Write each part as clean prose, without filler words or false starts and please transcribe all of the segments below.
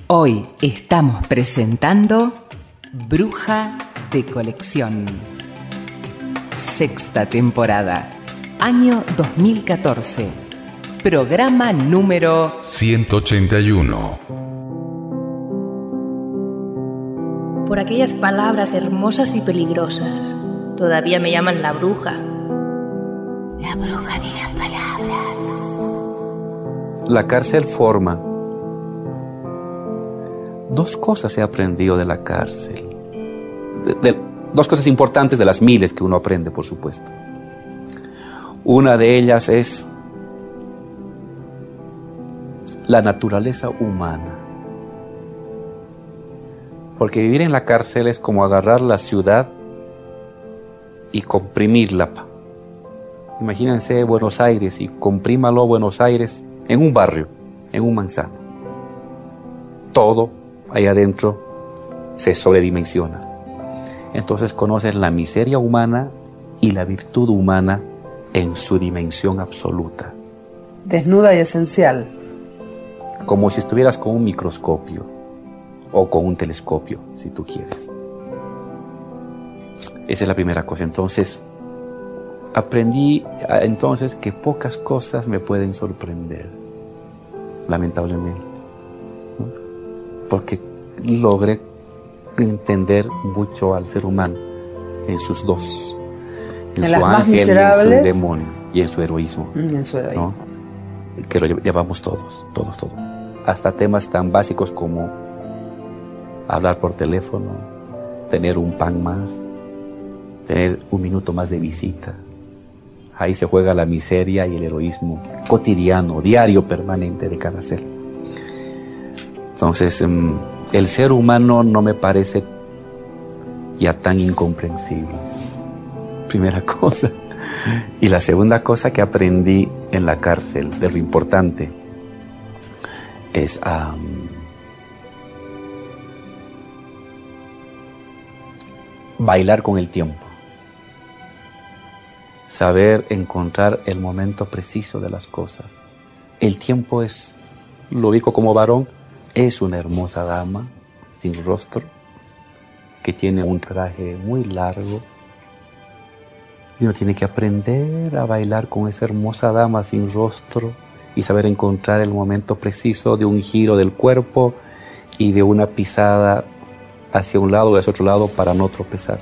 Hoy estamos presentando Bruja de Colección. Sexta temporada, año 2014. Programa número 181. Por aquellas palabras hermosas y peligrosas, todavía me llaman la bruja. La bruja de las palabras. La cárcel forma. Dos cosas he aprendido de la cárcel. Dos cosas importantes de las miles que uno aprende, por supuesto. Una de ellas es la naturaleza humana. Porque vivir en la cárcel es como agarrar la ciudad y comprimirla. Imagínense Buenos Aires y comprímalo Buenos Aires en un barrio, en un manzano. Todo ahí adentro se sobredimensiona. Entonces conocen la miseria humana y la virtud humana en su dimensión absoluta. Desnuda y esencial. Como si estuvieras con un microscopio o con un telescopio, si tú quieres. Esa es la primera cosa. Entonces, aprendí que pocas cosas me pueden sorprender, lamentablemente, ¿no? Porque logré entender mucho al ser humano en sus dos, en su ángel y en su demonio, y en su heroísmo, ¿no? Que lo llevamos todos. Hasta temas tan básicos como hablar por teléfono, tener un pan más, tener un minuto más de visita. Ahí se juega la miseria y el heroísmo cotidiano, diario, permanente de cada ser. Entonces, el ser humano no me parece ya tan incomprensible. Primera cosa. Y la segunda cosa que aprendí en la cárcel, de lo importante, es bailar con el tiempo. Saber encontrar el momento preciso de las cosas. El tiempo es, lo ubico como varón, es una hermosa dama sin rostro que tiene un traje muy largo y uno tiene que aprender a bailar con esa hermosa dama sin rostro y saber encontrar el momento preciso de un giro del cuerpo y de una pisada hacia un lado o hacia otro lado para no tropezar.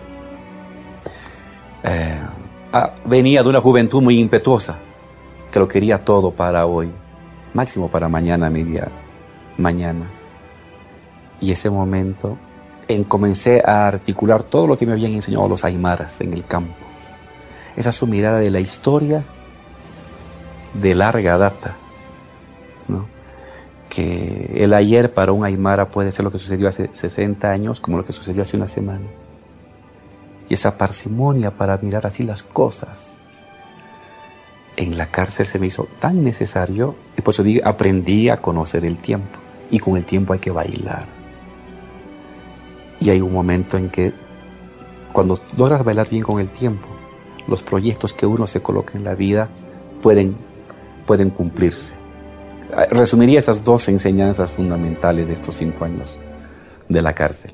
Venía de una juventud muy impetuosa que lo quería todo para hoy, máximo para mañana, media mañana. Y ese momento comencé a articular todo lo que me habían enseñado los aymaras en el campo. Esa es su mirada de la historia de larga data, ¿no? Que el ayer para un aymara puede ser lo que sucedió hace 60 años como lo que sucedió hace una semana. Y esa parsimonia para mirar así las cosas en la cárcel se me hizo tan necesario y por eso aprendí a conocer el tiempo. Y con el tiempo hay que bailar. Y hay un momento en que cuando logras bailar bien con el tiempo, los proyectos que uno se coloca en la vida pueden cumplirse. Resumiría esas dos enseñanzas fundamentales de estos 5 años de la cárcel.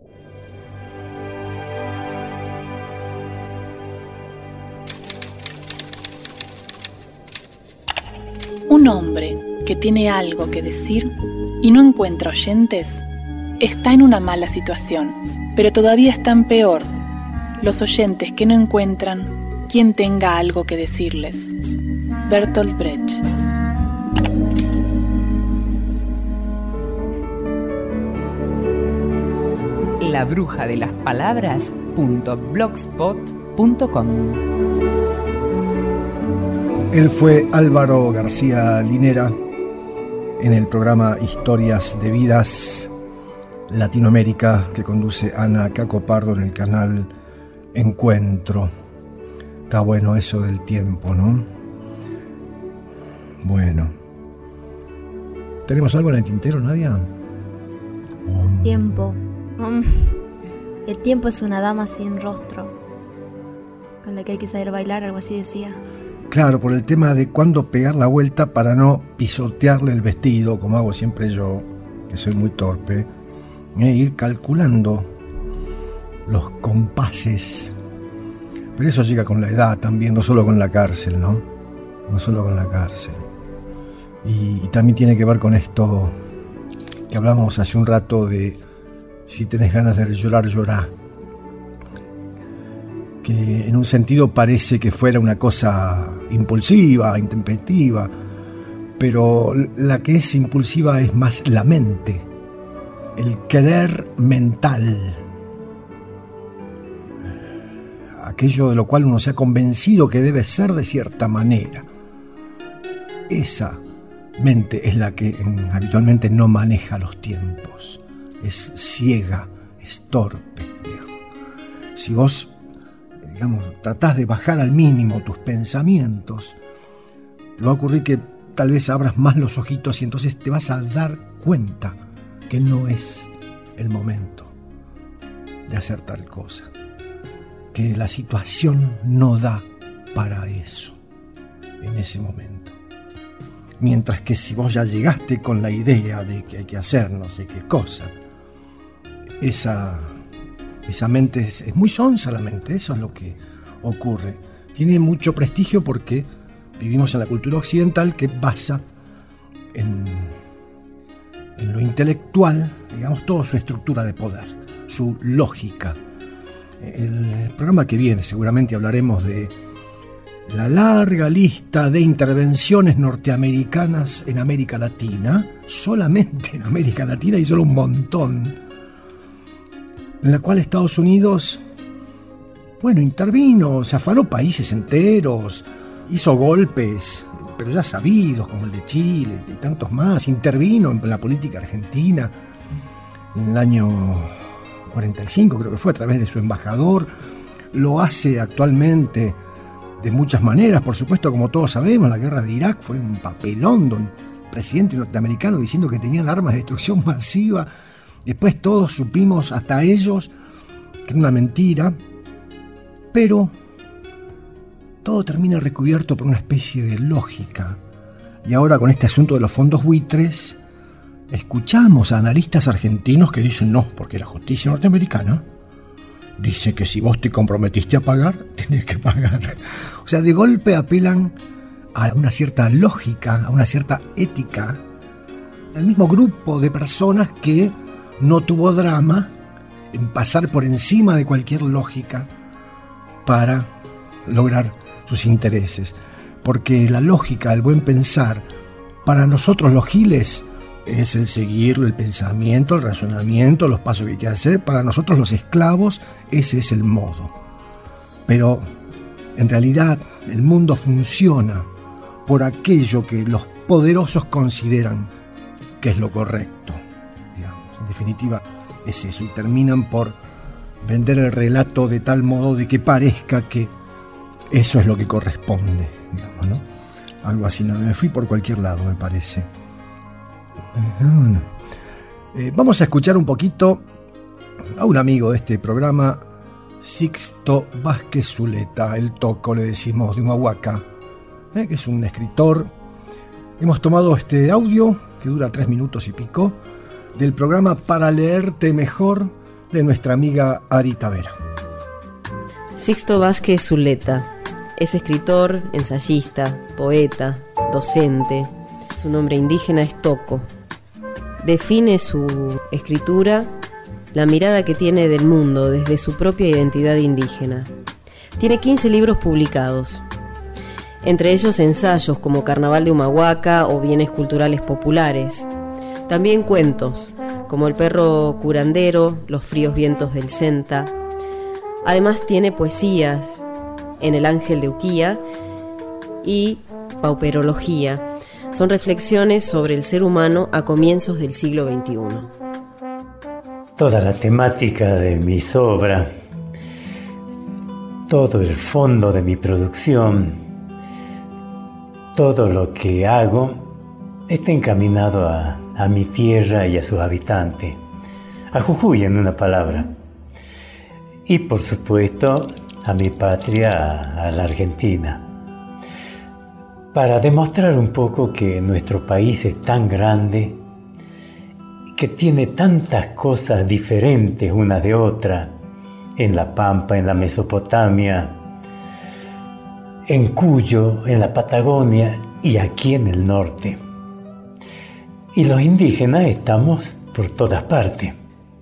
Un hombre que tiene algo que decir y no encuentra oyentes está en una mala situación, pero todavía están peor los oyentes que no encuentran quien tenga algo que decirles. Bertolt Brecht. labrujadelasPalabras.blogspot.com. Él fue Álvaro García Linera en el programa Historias de Vidas Latinoamérica que conduce Ana Caco Pardo en el canal Encuentro. Está bueno eso del tiempo, ¿no? Bueno. ¿Tenemos algo en el tintero, Nadia? Tiempo. El tiempo es una dama sin rostro, con la que hay que saber bailar, algo así decía. Claro, por el tema de cuándo pegar la vuelta para no pisotearle el vestido, como hago siempre yo, que soy muy torpe, ir calculando los compases. Pero eso llega con la edad también, no solo con la cárcel, ¿no? No solo con la cárcel. Y también tiene que ver con esto que hablamos hace un rato de si tenés ganas de llorar, llorá. Que en un sentido parece que fuera una cosa impulsiva, intempestiva, pero la que es impulsiva es más la mente, el querer mental, aquello de lo cual uno se ha convencido que debe ser de cierta manera. Esa mente es la que habitualmente no maneja los tiempos, es ciega, es torpe, digamos. Si vos, tratás de bajar al mínimo tus pensamientos, te va a ocurrir que tal vez abras más los ojitos y entonces te vas a dar cuenta que no es el momento de hacer tal cosa, que la situación no da para eso en ese momento. Mientras que si vos ya llegaste con la idea de que hay que hacer no sé qué cosa, esa mente es muy sonsa, la mente, eso es lo que ocurre. Tiene mucho prestigio porque vivimos en la cultura occidental que basa en lo intelectual, digamos, toda su estructura de poder, su lógica. El programa que viene seguramente hablaremos de la larga lista de intervenciones norteamericanas en América Latina, solamente en América Latina y solo un montón, en la cual Estados Unidos, intervino, se afanó países enteros, hizo golpes, pero ya sabidos, como el de Chile y tantos más, intervino en la política argentina en el año 45, creo que fue, a través de su embajador, lo hace actualmente de muchas maneras, por supuesto, como todos sabemos, la guerra de Irak fue un papelón de un presidente norteamericano diciendo que tenían armas de destrucción masiva. Después todos supimos, hasta ellos, que era una mentira, pero todo termina recubierto por una especie de lógica. Y ahora con este asunto de los fondos buitres, escuchamos a analistas argentinos que dicen no, porque la justicia norteamericana dice que si vos te comprometiste a pagar, tenés que pagar. O sea, de golpe apelan a una cierta lógica, a una cierta ética, al mismo grupo de personas que no tuvo drama en pasar por encima de cualquier lógica para lograr sus intereses. Porque la lógica, el buen pensar, para nosotros los giles es el seguir el pensamiento, el razonamiento, los pasos que hay que hacer. Para nosotros los esclavos, ese es el modo. Pero en realidad el mundo funciona por aquello que los poderosos consideran que es lo correcto. Digamos. En definitiva es eso, y terminan por vender el relato de tal modo de que parezca que eso es lo que corresponde, digamos, ¿no? Algo así, no me fui por cualquier lado, me parece. Vamos a escuchar un poquito a un amigo de este programa, Sixto Vázquez Zuleta, el Toco, le decimos, de Humahuaca, que es un escritor. Hemos tomado este audio, que dura 3 minutos y pico, del programa Para Leerte Mejor, de nuestra amiga Ari Tavera. Sixto Vázquez Zuleta es escritor, ensayista, poeta, docente. Su nombre indígena es Toco. Define su escritura la mirada que tiene del mundo desde su propia identidad indígena. Tiene 15 libros publicados, entre ellos ensayos como Carnaval de Humahuaca o Bienes Culturales Populares. También cuentos como El perro curandero, Los fríos vientos del Senta. Además tiene poesías en El ángel de Uquía y Pauperología. Son reflexiones sobre el ser humano a comienzos del siglo XXI. Toda la temática de mis obras, todo el fondo de mi producción, todo lo que hago está encaminado a mi tierra y a sus habitantes, a Jujuy en una palabra, y por supuesto a mi patria, a la Argentina, para demostrar un poco que nuestro país es tan grande que tiene tantas cosas diferentes una de otra, en la Pampa, en la Mesopotamia, en Cuyo, en la Patagonia y aquí en el norte. Y los indígenas estamos por todas partes.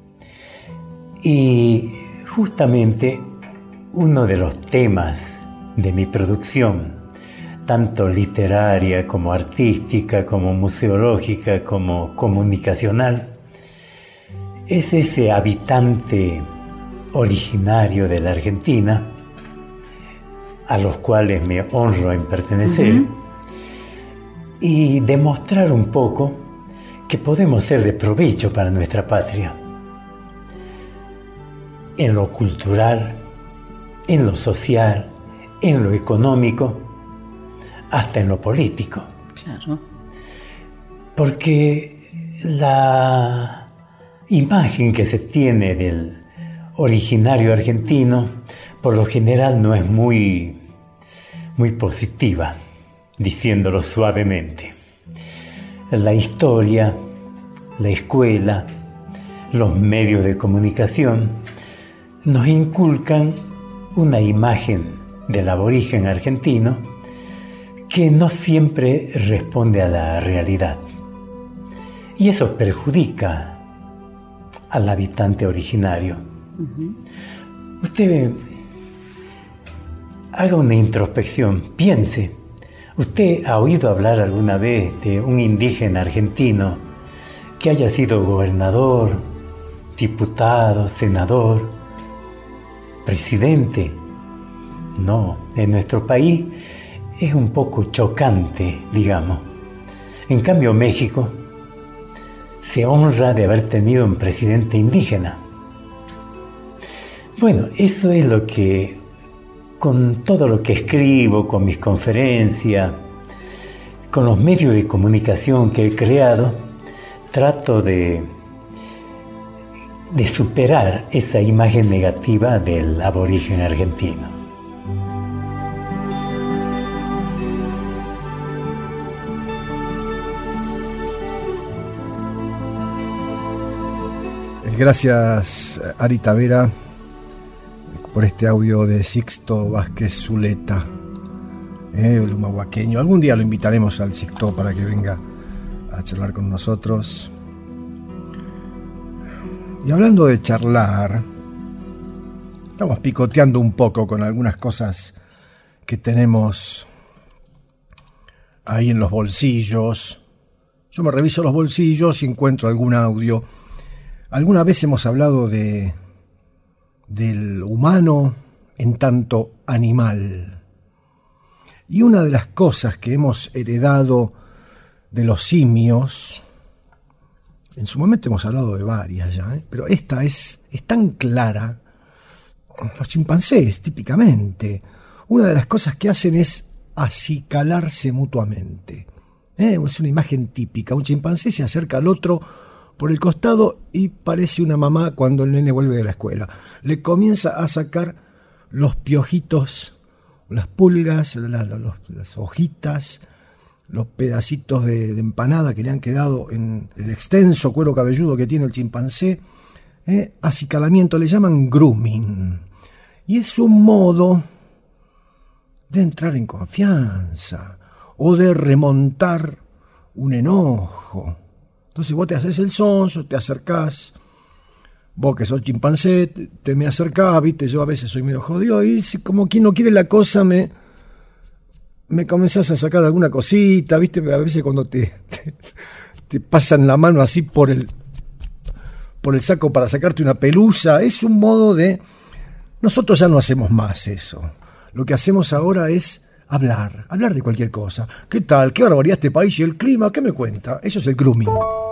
Y justamente uno de los temas de mi producción, tanto literaria como artística, como museológica, como comunicacional, es ese habitante originario de la Argentina, a los cuales me honro en pertenecer, y demostrar un poco que podemos ser de provecho para nuestra patria, en lo cultural, en lo social, en lo económico, hasta en lo político. Claro. Porque la imagen que se tiene del originario argentino, por lo general no es muy positiva, diciéndolo suavemente. La historia, la escuela, los medios de comunicación nos inculcan una imagen del aborigen argentino que no siempre responde a la realidad. Y eso perjudica al habitante originario. Usted haga una introspección, piense. ¿Usted ha oído hablar alguna vez de un indígena argentino que haya sido gobernador, diputado, senador, presidente? No, en nuestro país es un poco chocante, digamos. En cambio, México se honra de haber tenido un presidente indígena. Bueno, eso es lo que, con todo lo que escribo, con mis conferencias, con los medios de comunicación que he creado, trato de superar esa imagen negativa del aborigen argentino. Gracias, Ari Tavera, por este audio de Sixto Vázquez Zuleta, el humahuaqueño. Algún día lo invitaremos al Sixto para que venga a charlar con nosotros. Y hablando de charlar, estamos picoteando un poco con algunas cosas que tenemos ahí en los bolsillos. Yo me reviso los bolsillos y encuentro algún audio. Alguna vez hemos hablado del humano en tanto animal. Y una de las cosas que hemos heredado de los simios, en su momento hemos hablado de varias ya, pero esta es tan clara. Los chimpancés, típicamente, una de las cosas que hacen es acicalarse mutuamente. Es una imagen típica. Un chimpancé se acerca al otro por el costado y parece una mamá cuando el nene vuelve de la escuela. Le comienza a sacar los piojitos, las pulgas, las hojitas, los pedacitos de empanada que le han quedado en el extenso cuero cabelludo que tiene el chimpancé. Acicalamiento, le llaman grooming. Y es un modo de entrar en confianza o de remontar un enojo. Entonces vos te haces el sonso, te acercás, vos que sos chimpancé, te me acercás, viste, yo a veces soy medio jodido, y como quien no quiere la cosa, me comenzás a sacar alguna cosita, viste, a veces cuando te pasan la mano así por el saco para sacarte una pelusa, es un modo de... Nosotros ya no hacemos más eso. Lo que hacemos ahora es hablar de cualquier cosa. ¿Qué tal? ¿Qué barbaridad este país y el clima? ¿Qué me cuenta? Eso es el grooming.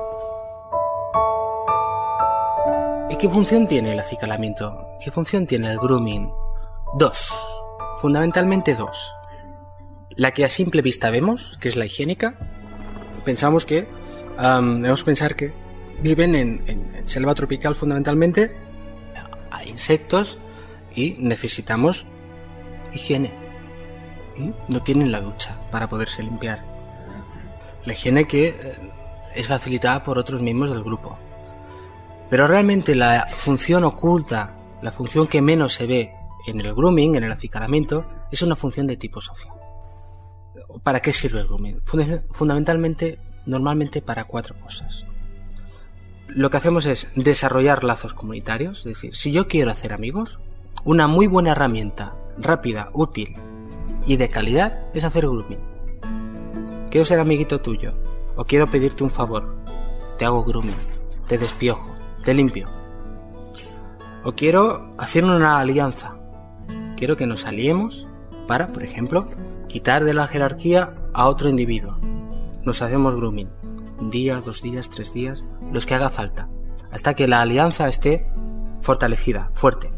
¿Y qué función tiene el acicalamiento? ¿Qué función tiene el grooming? Dos. Fundamentalmente dos. La que a simple vista vemos, que es la higiénica. Pensamos que... debemos pensar que viven en selva tropical fundamentalmente. Hay insectos y necesitamos higiene. No tienen la ducha para poderse limpiar. La higiene que es facilitada por otros miembros del grupo. Pero realmente la función oculta, la función que menos se ve en el grooming, en el acicalamiento, es una función de tipo social. ¿Para qué sirve el grooming? Fundamentalmente, normalmente para 4 cosas. Lo que hacemos es desarrollar lazos comunitarios, es decir, si yo quiero hacer amigos, una muy buena herramienta, rápida, útil y de calidad, es hacer grooming. Quiero ser amiguito tuyo, o quiero pedirte un favor, te hago grooming, te despiojo, te limpio. O quiero hacer una alianza, quiero que nos aliemos para, por ejemplo, quitar de la jerarquía a otro individuo. Nos hacemos grooming, 1 día, 2 días, 3 días, los que haga falta, hasta que la alianza esté fortalecida, fuerte.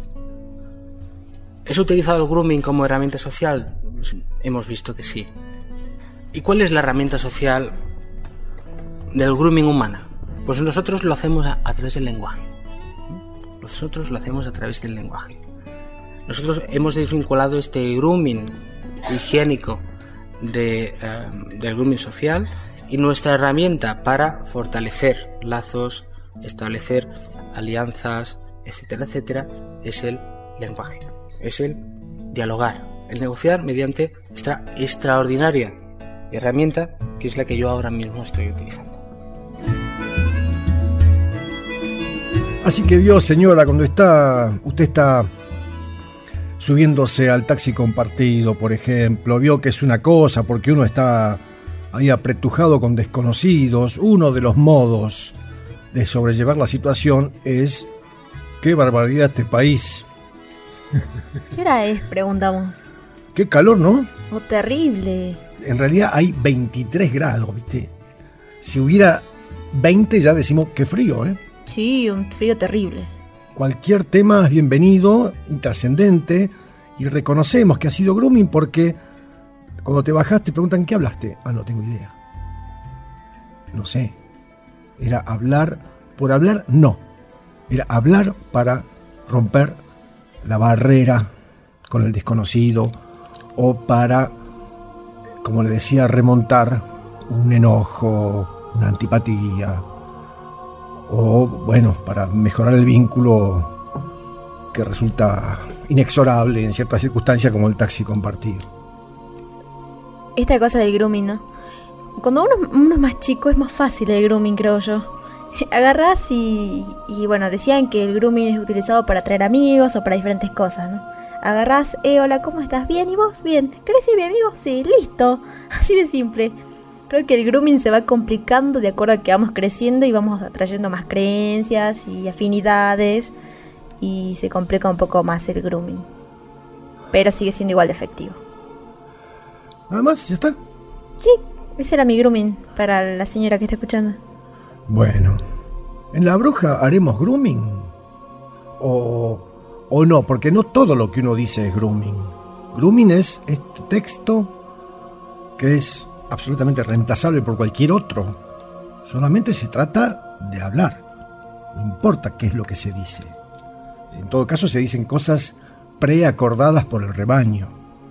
¿Es utilizado el grooming como herramienta social? Pues hemos visto que sí. ¿Y cuál es la herramienta social del grooming humana? Pues nosotros lo hacemos a través del lenguaje. Nosotros lo hacemos a través del lenguaje. Nosotros hemos desvinculado este grooming higiénico del grooming social, y nuestra herramienta para fortalecer lazos, establecer alianzas, etcétera, etcétera, es el lenguaje, es el dialogar, el negociar mediante esta extraordinaria herramienta que es la que yo ahora mismo estoy utilizando. Así que vio, señora, cuando usted está subiéndose al taxi compartido, por ejemplo, vio que es una cosa porque uno está ahí apretujado con desconocidos. Uno de los modos de sobrellevar la situación es: ¡qué barbaridad este país! ¿Qué hora es?, preguntamos. ¡Qué calor!, ¿no? ¡Oh, terrible! En realidad hay 23 grados, ¿viste? Si hubiera 20 ya decimos ¡qué frío!, ¿eh? Sí, un frío terrible. Cualquier tema es bienvenido, intrascendente, y reconocemos que ha sido grooming porque cuando te bajaste preguntan ¿qué hablaste? Ah, no tengo idea. No sé. Era hablar por hablar, no. Era hablar para romper la barrera con el desconocido, o para, como le decía, remontar un enojo, una antipatía, o bueno, para mejorar el vínculo que resulta inexorable en ciertas circunstancias como el taxi compartido. Esta cosa del grooming, ¿no? Cuando uno es más chico es más fácil el grooming, creo yo. Agarrás y bueno, decían que el grooming es utilizado para atraer amigos o para diferentes cosas, ¿no? Agarrás, hola, ¿cómo estás? ¿Bien? ¿Y vos? ¿Bien? ¿Querés ser mi amigo? Sí, listo. Así de simple. Creo que el grooming se va complicando de acuerdo a que vamos creciendo y vamos atrayendo más creencias y afinidades, y se complica un poco más el grooming. Pero sigue siendo igual de efectivo. ¿Nada más? ¿Ya está? Sí, ese era mi grooming para la señora que está escuchando. Bueno, ¿en La Bruja haremos grooming? ¿O no? Porque no todo lo que uno dice es grooming. Grooming es este texto que es absolutamente reemplazable por cualquier otro. Solamente se trata de hablar. No importa qué es lo que se dice. En todo caso se dicen cosas preacordadas por el rebaño.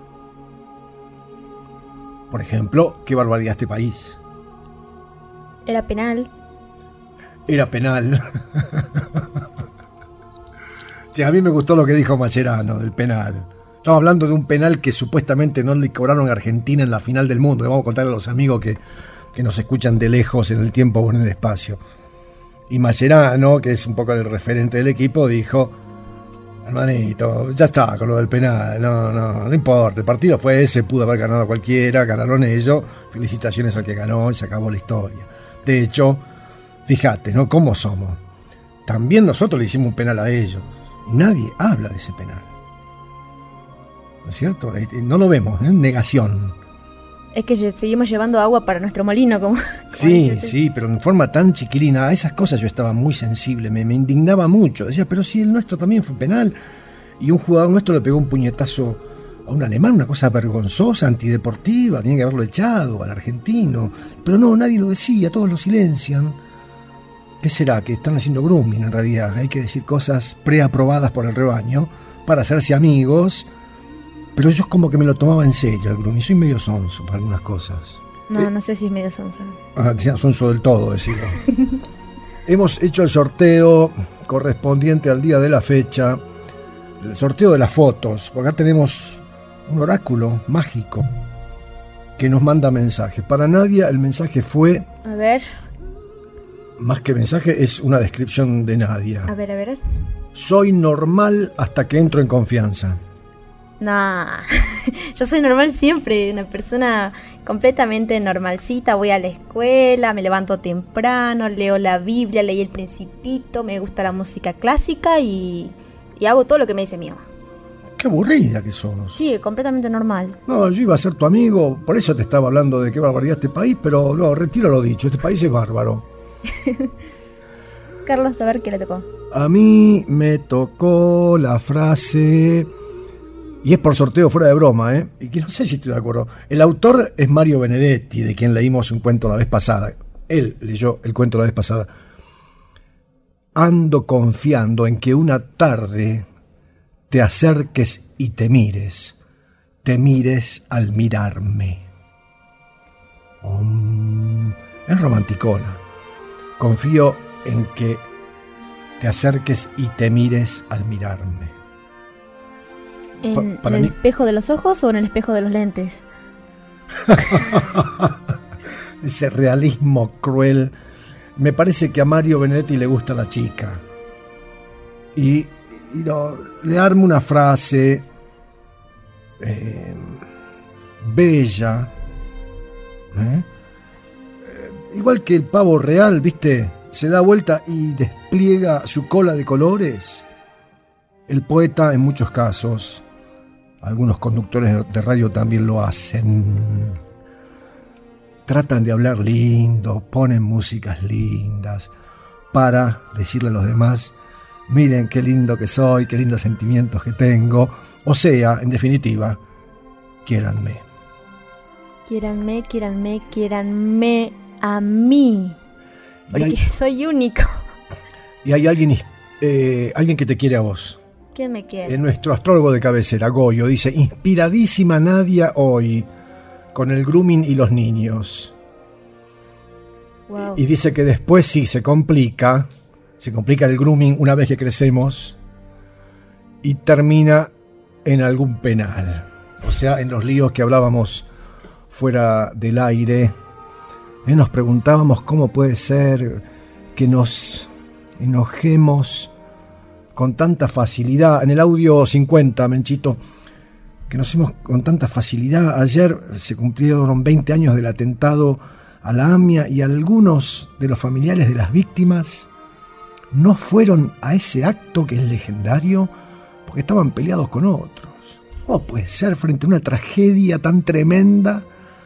Por ejemplo, qué barbaridad este país. Era penal. Era penal. Sí, a mí me gustó lo que dijo Mascherano del penal. Estamos hablando de un penal que supuestamente no le cobraron a Argentina en la final del mundo. Le vamos a contar a los amigos que nos escuchan de lejos, en el tiempo o en el espacio. Y Mascherano, que es un poco el referente del equipo, dijo: hermanito, ya está con lo del penal, no importa, el partido fue ese, pudo haber ganado cualquiera, ganaron ellos, felicitaciones al que ganó y se acabó la historia. De hecho, fíjate, ¿no? ¿Cómo somos? También nosotros le hicimos un penal a ellos y nadie habla de ese penal. ¿No es cierto? No lo vemos, ¿eh? Negación. Es que seguimos llevando agua para nuestro molino, como Sí, pero en forma tan chiquilina. A esas cosas yo estaba muy sensible, me indignaba mucho. Decía, pero si el nuestro también fue penal, y un jugador nuestro le pegó un puñetazo a un alemán, una cosa vergonzosa, antideportiva, tenía que haberlo echado al argentino. Pero no, nadie lo decía, todos lo silencian. ¿Qué será? Que están haciendo grooming en realidad. Hay que decir cosas preaprobadas por el rebaño para hacerse amigos. Pero yo como que me lo tomaba en serio el grooming. Soy medio sonso para algunas cosas. No sé si es medio sonso. Decían sonso del todo, decirlo. hemos hecho el sorteo correspondiente al día de la fecha, el sorteo de las fotos, porque acá tenemos un oráculo mágico que nos manda mensajes. Para Nadia el mensaje fue... A ver. Más que mensaje, es una descripción de Nadia. A ver. Soy normal hasta que entro en confianza. No, yo soy normal siempre, una persona completamente normalcita. Voy a la escuela, me levanto temprano, leo la Biblia, leí El Principito, me gusta la música clásica y hago todo lo que me dice mi mamá. Qué aburrida que sos. Sí, completamente normal. No, yo iba a ser tu amigo, por eso te estaba hablando de qué barbaridad este país, pero no, retiro lo dicho, este país es bárbaro. Carlos, a ver qué le tocó. A mí me tocó la frase, y es por sorteo fuera de broma, y que no sé si estoy de acuerdo. El autor es Mario Benedetti, de quien leímos un cuento la vez pasada. Él leyó el cuento la vez pasada. Ando confiando en que una tarde te acerques y te mires al mirarme. Es romanticona. Confío en que te acerques y te mires al mirarme. ¿En el espejo de los ojos o en el espejo de los lentes? Ese realismo cruel. Me parece que a Mario Benedetti le gusta la chica. Y le armo una frase bella. Igual que el pavo real, ¿viste? Se da vuelta y despliega su cola de colores. El poeta, en muchos casos, algunos conductores de radio también lo hacen. Tratan de hablar lindo, ponen músicas lindas para decirle a los demás: miren qué lindo que soy, qué lindos sentimientos que tengo. O sea, en definitiva, quiéranme. Quiéranme a mí. Porque soy único. Y hay alguien que te quiere a vos. ¿Quién me quiere? Nuestro astrólogo de cabecera, Goyo, dice: inspiradísima Nadia hoy con el grooming y los niños. Wow. Y dice que después sí se complica el grooming una vez que crecemos y termina en algún penal. O sea, en los líos que hablábamos fuera del aire. Nos preguntábamos cómo puede ser que nos enojemos con tanta facilidad. En el audio 50, Menchito, que nos hemos con tanta facilidad. Ayer se cumplieron 20 años del atentado a la AMIA y algunos de los familiares de las víctimas no fueron a ese acto que es legendario porque estaban peleados con otros. ¿Cómo puede ser frente a una tragedia tan tremenda?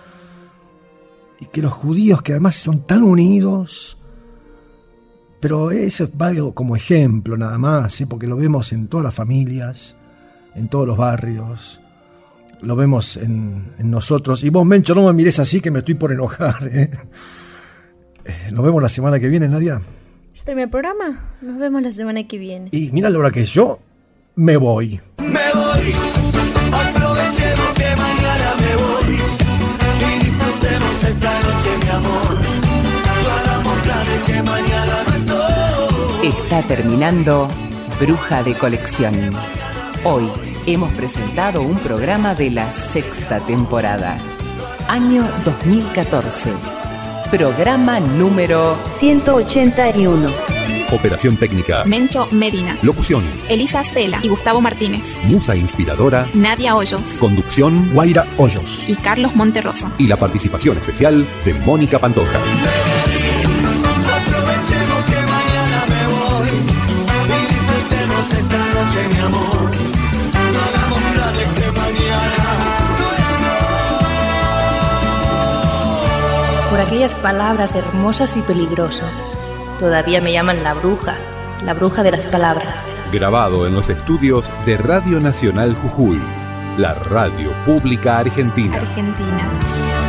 Y que los judíos, que además son tan unidos, pero eso es válido como ejemplo nada más, porque lo vemos en todas las familias, en todos los barrios, lo vemos en nosotros. Y vos, Mencho, no me mires así que me estoy por enojar. Nos vemos la semana que viene, Nadia. ¿Ya terminé el programa? Nos vemos la semana que viene. Y mira la hora que yo me voy. Me voy, aprovechemos que mañana me voy y disfrutemos esta noche, mi amor. No hagamos planes que mañana no estoy. Está terminando Bruja de Colección. Hoy hemos presentado un programa de la 6ª temporada. Año 2014. Programa número 181. Operación técnica: Mencho Medina. Locución: Elisa Stella y Gustavo Martínez. Musa inspiradora: Nadia Hoyos. Conducción: Guaira Hoyos. Y Carlos Monterroso. Y la participación especial de Mónica Pantoja. Aprovechemos que mañana me voy y disfrutemos esta noche, mi amor. No hagamos planes que mañana no estoy. Por aquellas palabras hermosas y peligrosas. Todavía me llaman la bruja de las palabras. Grabado en los estudios de Radio Nacional Jujuy, la radio pública argentina. Argentina.